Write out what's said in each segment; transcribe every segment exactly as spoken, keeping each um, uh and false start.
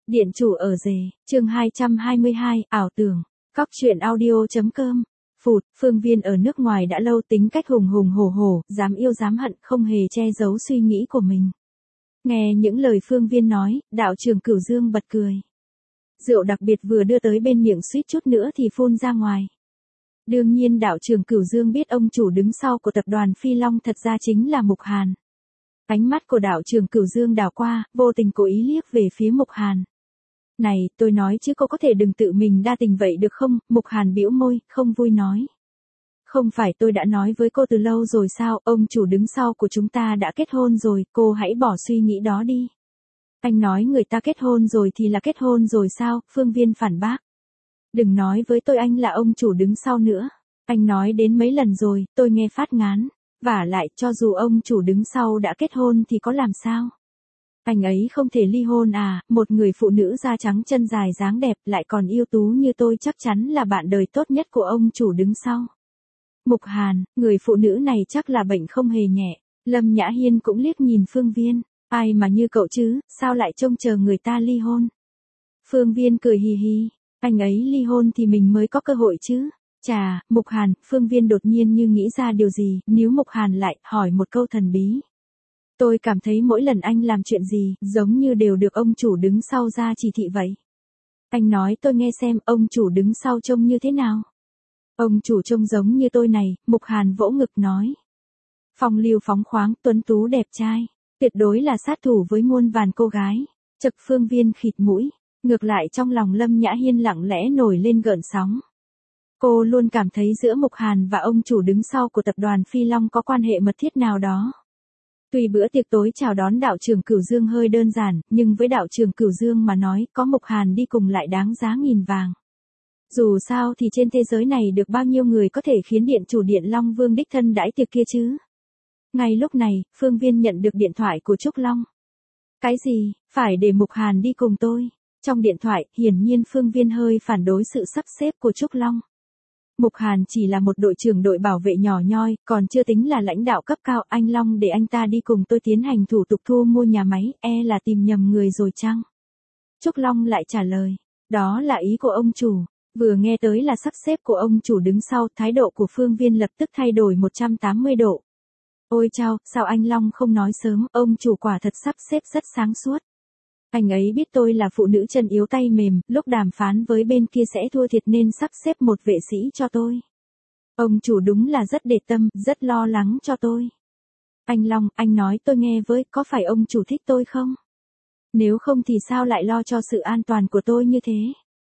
Điện chủ ở rể, chương hai trăm hai mươi hai, ảo tưởng, cóc truyện audio.com. Phụt, Phương Viên ở nước ngoài đã lâu, tính cách hùng hùng hổ hổ, dám yêu dám hận, không hề che giấu suy nghĩ của mình. Nghe những lời Phương Viên nói, đạo trưởng Cửu Dương bật cười. Rượu đặc biệt vừa đưa tới bên miệng suýt chút nữa thì phun ra ngoài. Đương nhiên đạo trưởng Cửu Dương biết ông chủ đứng sau của tập đoàn Phi Long thật ra chính là Mục Hàn. Ánh mắt của đạo trưởng Cửu Dương đảo qua, vô tình cố ý liếc về phía Mục Hàn. Này, tôi nói chứ cô có thể đừng tự mình đa tình vậy được không? Mục Hàn bĩu môi, không vui nói. Không phải tôi đã nói với cô từ lâu rồi sao, ông chủ đứng sau của chúng ta đã kết hôn rồi, cô hãy bỏ suy nghĩ đó đi. Anh nói người ta kết hôn rồi thì là kết hôn rồi sao, Phương Viên phản bác. Đừng nói với tôi anh là ông chủ đứng sau nữa. Anh nói đến mấy lần rồi, tôi nghe phát ngán. Vả lại, cho dù ông chủ đứng sau đã kết hôn thì có làm sao? Anh ấy không thể ly hôn à, một người phụ nữ da trắng chân dài dáng đẹp lại còn ưu tú như tôi chắc chắn là bạn đời tốt nhất của ông chủ đứng sau. Mục Hàn, người phụ nữ này chắc là bệnh không hề nhẹ. Lâm Nhã Hiên cũng liếc nhìn Phương Viên, ai mà như cậu chứ, sao lại trông chờ người ta ly hôn? Phương Viên cười hì hì, anh ấy ly hôn thì mình mới có cơ hội chứ. Chà, Mục Hàn, Phương Viên đột nhiên như nghĩ ra điều gì, níu Mục Hàn lại, hỏi một câu thần bí. Tôi cảm thấy mỗi lần anh làm chuyện gì, giống như đều được ông chủ đứng sau ra chỉ thị vậy. Anh nói tôi nghe xem, ông chủ đứng sau trông như thế nào? Ông chủ trông giống như tôi này, Mục Hàn vỗ ngực nói. Phong lưu phóng khoáng, tuấn tú đẹp trai, tuyệt đối là sát thủ với muôn vàn cô gái. Chật, Phương Viên khịt mũi, ngược lại trong lòng Lâm Nhã Hiên lặng lẽ nổi lên gợn sóng. Cô luôn cảm thấy giữa Mục Hàn và ông chủ đứng sau của tập đoàn Phi Long có quan hệ mật thiết nào đó. Tuy bữa tiệc tối chào đón đạo trưởng Cửu Dương hơi đơn giản, nhưng với đạo trưởng Cửu Dương mà nói, có Mục Hàn đi cùng lại đáng giá nghìn vàng. Dù sao thì trên thế giới này được bao nhiêu người có thể khiến điện chủ Điện Long Vương đích thân đãi tiệc kia chứ? Ngay lúc này, Phương Viên nhận được điện thoại của Trúc Long. Cái gì, phải để Mục Hàn đi cùng tôi? Trong điện thoại, hiển nhiên Phương Viên hơi phản đối sự sắp xếp của Trúc Long. Mục Hàn chỉ là một đội trưởng đội bảo vệ nhỏ nhoi, còn chưa tính là lãnh đạo cấp cao, anh Long để anh ta đi cùng tôi tiến hành thủ tục thu mua nhà máy, e là tìm nhầm người rồi chăng? Trúc Long lại trả lời, đó là ý của ông chủ. Vừa nghe tới là sắp xếp của ông chủ đứng sau, thái độ của Phương Viên lập tức thay đổi một trăm tám mươi độ. Ôi chao, sao anh Long không nói sớm, ông chủ quả thật sắp xếp rất sáng suốt. Anh ấy biết tôi là phụ nữ chân yếu tay mềm, lúc đàm phán với bên kia sẽ thua thiệt nên sắp xếp một vệ sĩ cho tôi. Ông chủ đúng là rất để tâm, rất lo lắng cho tôi. Anh Long, anh nói tôi nghe với, có phải ông chủ thích tôi không? Nếu không thì sao lại lo cho sự an toàn của tôi như thế?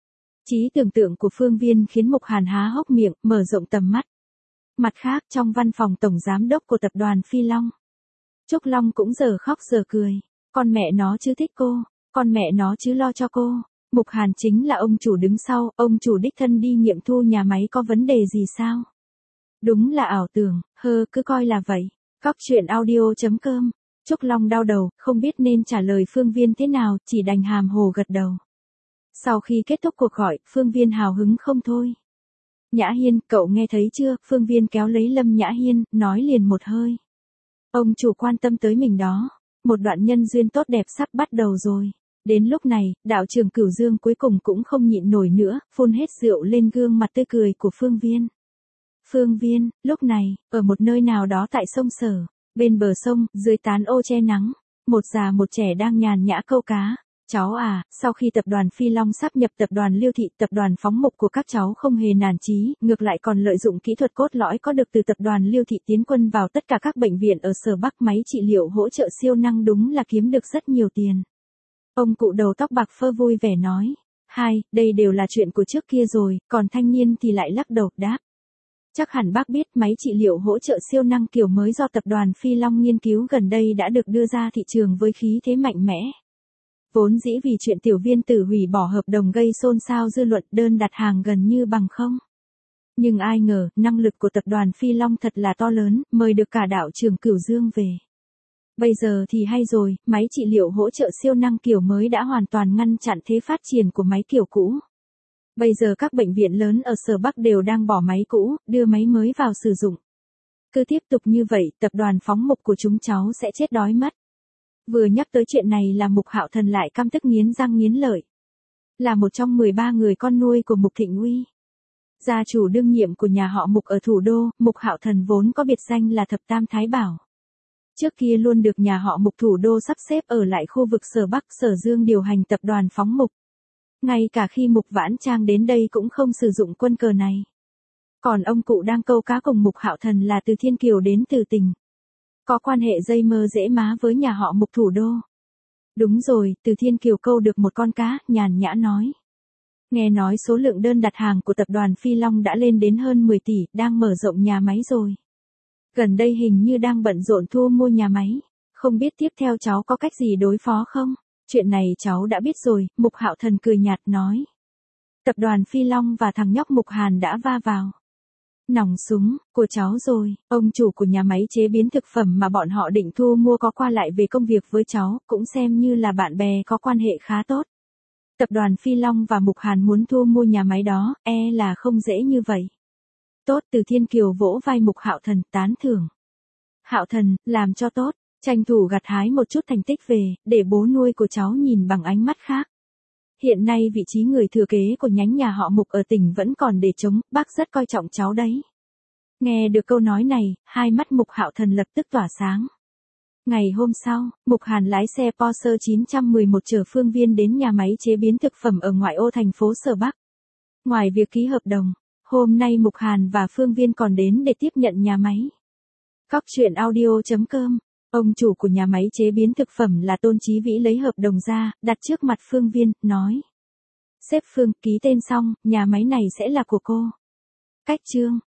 Trí tưởng tượng của Phương Viên khiến Mục Hàn há hốc miệng, mở rộng tầm mắt. Mặt khác, trong văn phòng tổng giám đốc của tập đoàn Phi Long, Trúc Long cũng giờ khóc giờ cười. Con mẹ nó chứ thích cô, con mẹ nó chứ lo cho cô. Mục Hàn chính là ông chủ đứng sau, ông chủ đích thân đi nghiệm thu nhà máy có vấn đề gì sao? Đúng là ảo tưởng, hơ, cứ coi là vậy. Cóc truyện audio.com. Trúc Long đau đầu, không biết nên trả lời Phương Viên thế nào, chỉ đành hàm hồ gật đầu. Sau khi kết thúc cuộc gọi, Phương Viên hào hứng không thôi. Nhã Hiên, cậu nghe thấy chưa? Phương Viên kéo lấy Lâm Nhã Hiên, nói liền một hơi. Ông chủ quan tâm tới mình đó. Một đoạn nhân duyên tốt đẹp sắp bắt đầu rồi. Đến lúc này, đạo trưởng Cửu Dương cuối cùng cũng không nhịn nổi nữa, phun hết rượu lên gương mặt tươi cười của Phương Viên. Phương Viên, lúc này, ở một nơi nào đó tại sông Sở, bên bờ sông, dưới tán ô che nắng, một già một trẻ đang nhàn nhã câu cá. Cháu à, sau khi tập đoàn Phi Long sáp nhập tập đoàn Liêu Thị, tập đoàn phóng mục của các cháu không hề nản chí, ngược lại còn lợi dụng kỹ thuật cốt lõi có được từ tập đoàn Liêu Thị tiến quân vào tất cả các bệnh viện ở Sở Bắc, máy trị liệu hỗ trợ siêu năng đúng là kiếm được rất nhiều tiền. Ông cụ đầu tóc bạc phơ vui vẻ nói, hai, đây đều là chuyện của trước kia rồi, còn thanh niên thì lại lắc đầu đáp. Chắc hẳn bác biết máy trị liệu hỗ trợ siêu năng kiểu mới do tập đoàn Phi Long nghiên cứu gần đây đã được đưa ra thị trường với khí thế mạnh mẽ. Vốn dĩ vì chuyện tiểu viên tử hủy bỏ hợp đồng gây xôn xao dư luận, đơn đặt hàng gần như bằng không. Nhưng ai ngờ, năng lực của tập đoàn Phi Long thật là to lớn, mời được cả đạo trưởng Cửu Dương về. Bây giờ thì hay rồi, máy trị liệu hỗ trợ siêu năng kiểu mới đã hoàn toàn ngăn chặn thế phát triển của máy kiểu cũ. Bây giờ các bệnh viện lớn ở Sở Bắc đều đang bỏ máy cũ, đưa máy mới vào sử dụng. Cứ tiếp tục như vậy, tập đoàn phóng mục của chúng cháu sẽ chết đói mất. Vừa nhắc tới chuyện này là Mục Hạo Thần lại căm tức nghiến răng nghiến lợi. là một trong mười ba người con nuôi của Mục Thịnh Uy. Gia chủ đương nhiệm của nhà họ Mục ở thủ đô, Mục Hạo Thần vốn có biệt danh là Thập Tam Thái Bảo. Trước kia luôn được nhà họ Mục thủ đô sắp xếp ở lại khu vực Sở Bắc Sở Dương điều hành tập đoàn phóng mục. Ngay cả khi Mục Vãn Trang đến đây cũng không sử dụng quân cờ này. Còn ông cụ đang câu cá cùng Mục Hạo Thần là Từ Thiên Kiều đến từ tỉnh. Có quan hệ dây mơ dễ má với nhà họ Mục thủ đô. Đúng rồi, Từ Thiên Kiều câu được một con cá, nhàn nhã nói. Nghe nói số lượng đơn đặt hàng của tập đoàn Phi Long đã lên đến hơn mười tỷ, đang mở rộng nhà máy rồi. Gần đây hình như đang bận rộn thu mua nhà máy. Không biết tiếp theo cháu có cách gì đối phó không? Chuyện này cháu đã biết rồi, Mục Hạo Thần cười nhạt nói. Tập đoàn Phi Long và thằng nhóc Mục Hàn đã va vào. Nòng súng, của cháu rồi, ông chủ của nhà máy chế biến thực phẩm mà bọn họ định thu mua có qua lại về công việc với cháu, cũng xem như là bạn bè có quan hệ khá tốt. Tập đoàn Phi Long và Mục Hàn muốn thu mua nhà máy đó, e là không dễ như vậy. Tốt, Từ Thiên Kiều vỗ vai Mục Hạo Thần, tán thưởng. Hạo Thần, làm cho tốt, tranh thủ gặt hái một chút thành tích về, để bố nuôi của cháu nhìn bằng ánh mắt khác. Hiện nay vị trí người thừa kế của nhánh nhà họ Mục ở tỉnh vẫn còn để trống, bác rất coi trọng cháu đấy. Nghe được câu nói này, hai mắt Mục Hạo Thần lập tức tỏa sáng. Ngày hôm sau, Mục Hàn lái xe Porsche chín một một chở Phương Viên đến nhà máy chế biến thực phẩm ở ngoại ô thành phố Sở Bắc. Ngoài việc ký hợp đồng, hôm nay Mục Hàn và Phương Viên còn đến để tiếp nhận nhà máy. Cóc truyện audio chấm com. Ông chủ của nhà máy chế biến thực phẩm là Tôn Chí Vĩ lấy hợp đồng ra, đặt trước mặt Phương Viên, nói. Sếp Phương, ký tên xong, nhà máy này sẽ là của cô. Cách chương.